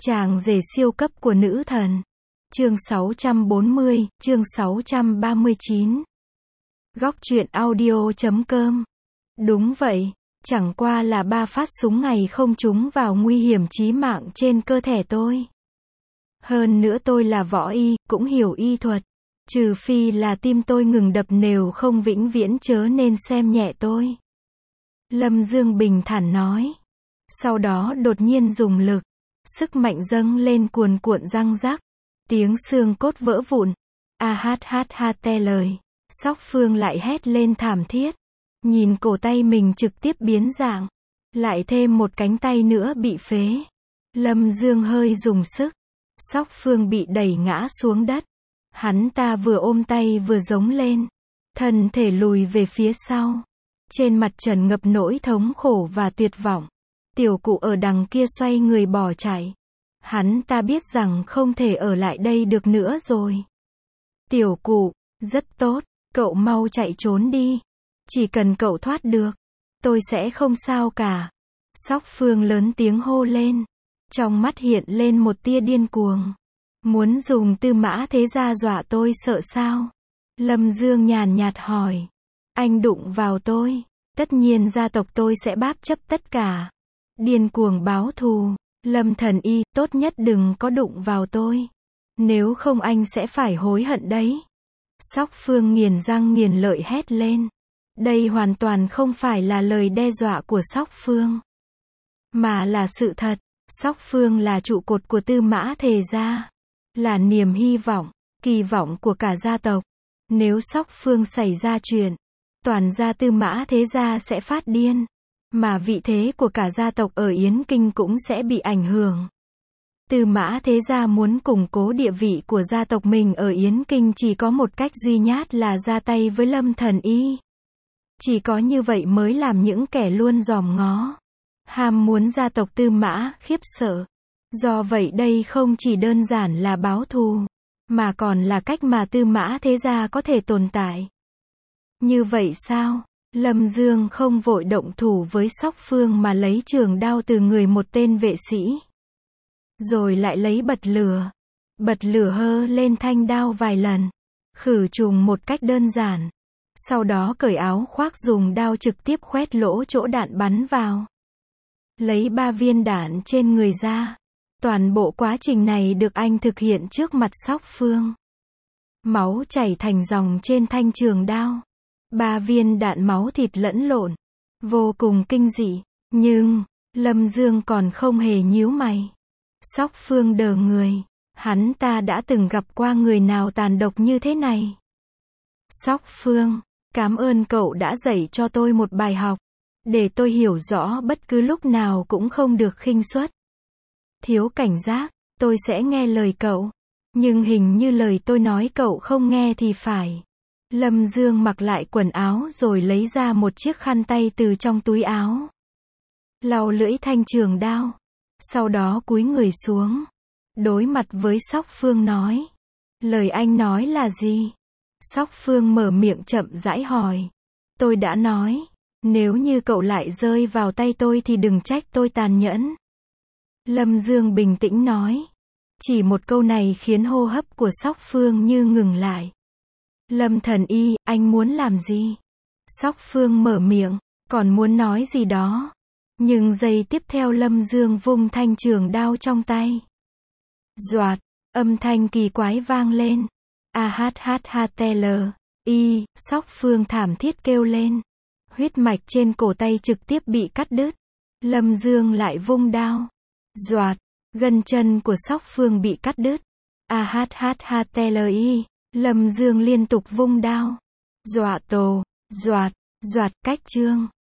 Chàng rể siêu cấp của nữ thần. Chương 640, chương 639. Góc truyện audio.com. Đúng vậy, chẳng qua là 3 phát súng ngày không trúng vào nguy hiểm chí mạng trên cơ thể tôi. Hơn nữa tôi là võ y, cũng hiểu y thuật. Trừ phi là tim tôi ngừng đập, nếu không vĩnh viễn chớ nên xem nhẹ tôi. Lâm Dương bình thản nói. Sau đó đột nhiên dùng lực. Sức mạnh dâng lên cuồn cuộn răng rắc. Tiếng xương cốt vỡ vụn. Tê lời. Sóc Phương lại hét lên thảm thiết. Nhìn cổ tay mình trực tiếp biến dạng. Lại thêm một cánh tay nữa bị phế. Lâm Dương hơi dùng sức. Sóc Phương bị đẩy ngã xuống đất. Hắn ta vừa ôm tay vừa giống lên. Thân thể lùi về phía sau. Trên mặt trần ngập nỗi thống khổ và tuyệt vọng. Tiểu Cụ ở đằng kia xoay người bỏ chạy. Hắn ta biết rằng không thể ở lại đây được nữa rồi. Tiểu Cụ, rất tốt, cậu mau chạy trốn đi. Chỉ cần cậu thoát được, tôi sẽ không sao cả. Sóc Phương lớn tiếng hô lên. Trong mắt hiện lên một tia điên cuồng. Muốn dùng Tư Mã Thế Gia dọa tôi sợ sao? Lâm Dương nhàn nhạt hỏi. Anh đụng vào tôi, tất nhiên gia tộc tôi sẽ báp chấp tất cả. Điên cuồng báo thù. Lâm Thần Y, tốt nhất đừng có đụng vào tôi. Nếu không anh sẽ phải hối hận đấy. Sóc Phương nghiến răng nghiến lợi hét lên. Đây hoàn toàn không phải là lời đe dọa của Sóc Phương, mà là sự thật. Sóc Phương là trụ cột của Tư Mã Thế Gia. Là niềm hy vọng, kỳ vọng của cả gia tộc. Nếu Sóc Phương xảy ra chuyện, toàn gia Tư Mã Thế Gia sẽ phát điên. Mà vị thế của cả gia tộc ở Yến Kinh cũng sẽ bị ảnh hưởng. Tư Mã Thế Gia muốn củng cố địa vị của gia tộc mình ở Yến Kinh chỉ có một cách duy nhất là ra tay với Lâm Thần Y. Chỉ có như vậy mới làm những kẻ luôn dòm ngó, ham muốn gia tộc Tư Mã khiếp sợ. Do vậy đây không chỉ đơn giản là báo thù, mà còn là cách mà Tư Mã Thế Gia có thể tồn tại. Như vậy sao? Lâm Dương không vội động thủ với Sóc Phương mà lấy trường đao từ người một tên vệ sĩ. Rồi lại lấy bật lửa. Bật lửa hơ lên thanh đao vài lần. Khử trùng một cách đơn giản. Sau đó cởi áo khoác dùng đao trực tiếp khoét lỗ chỗ đạn bắn vào. Lấy 3 viên đạn trên người ra. Toàn bộ quá trình này được anh thực hiện trước mặt Sóc Phương. Máu chảy thành dòng trên thanh trường đao. 3 viên đạn máu thịt lẫn lộn. Vô cùng kinh dị. Nhưng, Lâm Dương còn không hề nhíu mày. Sóc Phương đờ người. Hắn ta đã từng gặp qua người nào tàn độc như thế này. Sóc Phương, cảm ơn cậu đã dạy cho tôi một bài học. Để tôi hiểu rõ bất cứ lúc nào cũng không được khinh suất. Thiếu cảnh giác, tôi sẽ nghe lời cậu. Nhưng hình như lời tôi nói cậu không nghe thì phải. Lâm Dương mặc lại quần áo rồi lấy ra một chiếc khăn tay từ trong túi áo. Lau lưỡi thanh trường đao. Sau đó cúi người xuống. Đối mặt với Sóc Phương nói. Lời anh nói là gì? Sóc Phương mở miệng chậm rãi hỏi. Tôi đã nói. Nếu như cậu lại rơi vào tay tôi thì đừng trách tôi tàn nhẫn. Lâm Dương bình tĩnh nói. Chỉ một câu này khiến hô hấp của Sóc Phương như ngừng lại. Lâm Thần Y, anh muốn làm gì? Sóc Phương mở miệng, còn muốn nói gì đó. Nhưng giây tiếp theo Lâm Dương vung thanh trường đao trong tay. Doạt, âm thanh kỳ quái vang lên. Tê, Sóc Phương thảm thiết kêu lên. Huyết mạch trên cổ tay trực tiếp bị cắt đứt. Lâm Dương lại vung đao. Doạt, gân chân của Sóc Phương bị cắt đứt. Tê, Lâm Dương liên tục vung đao. Doạt, cách chương.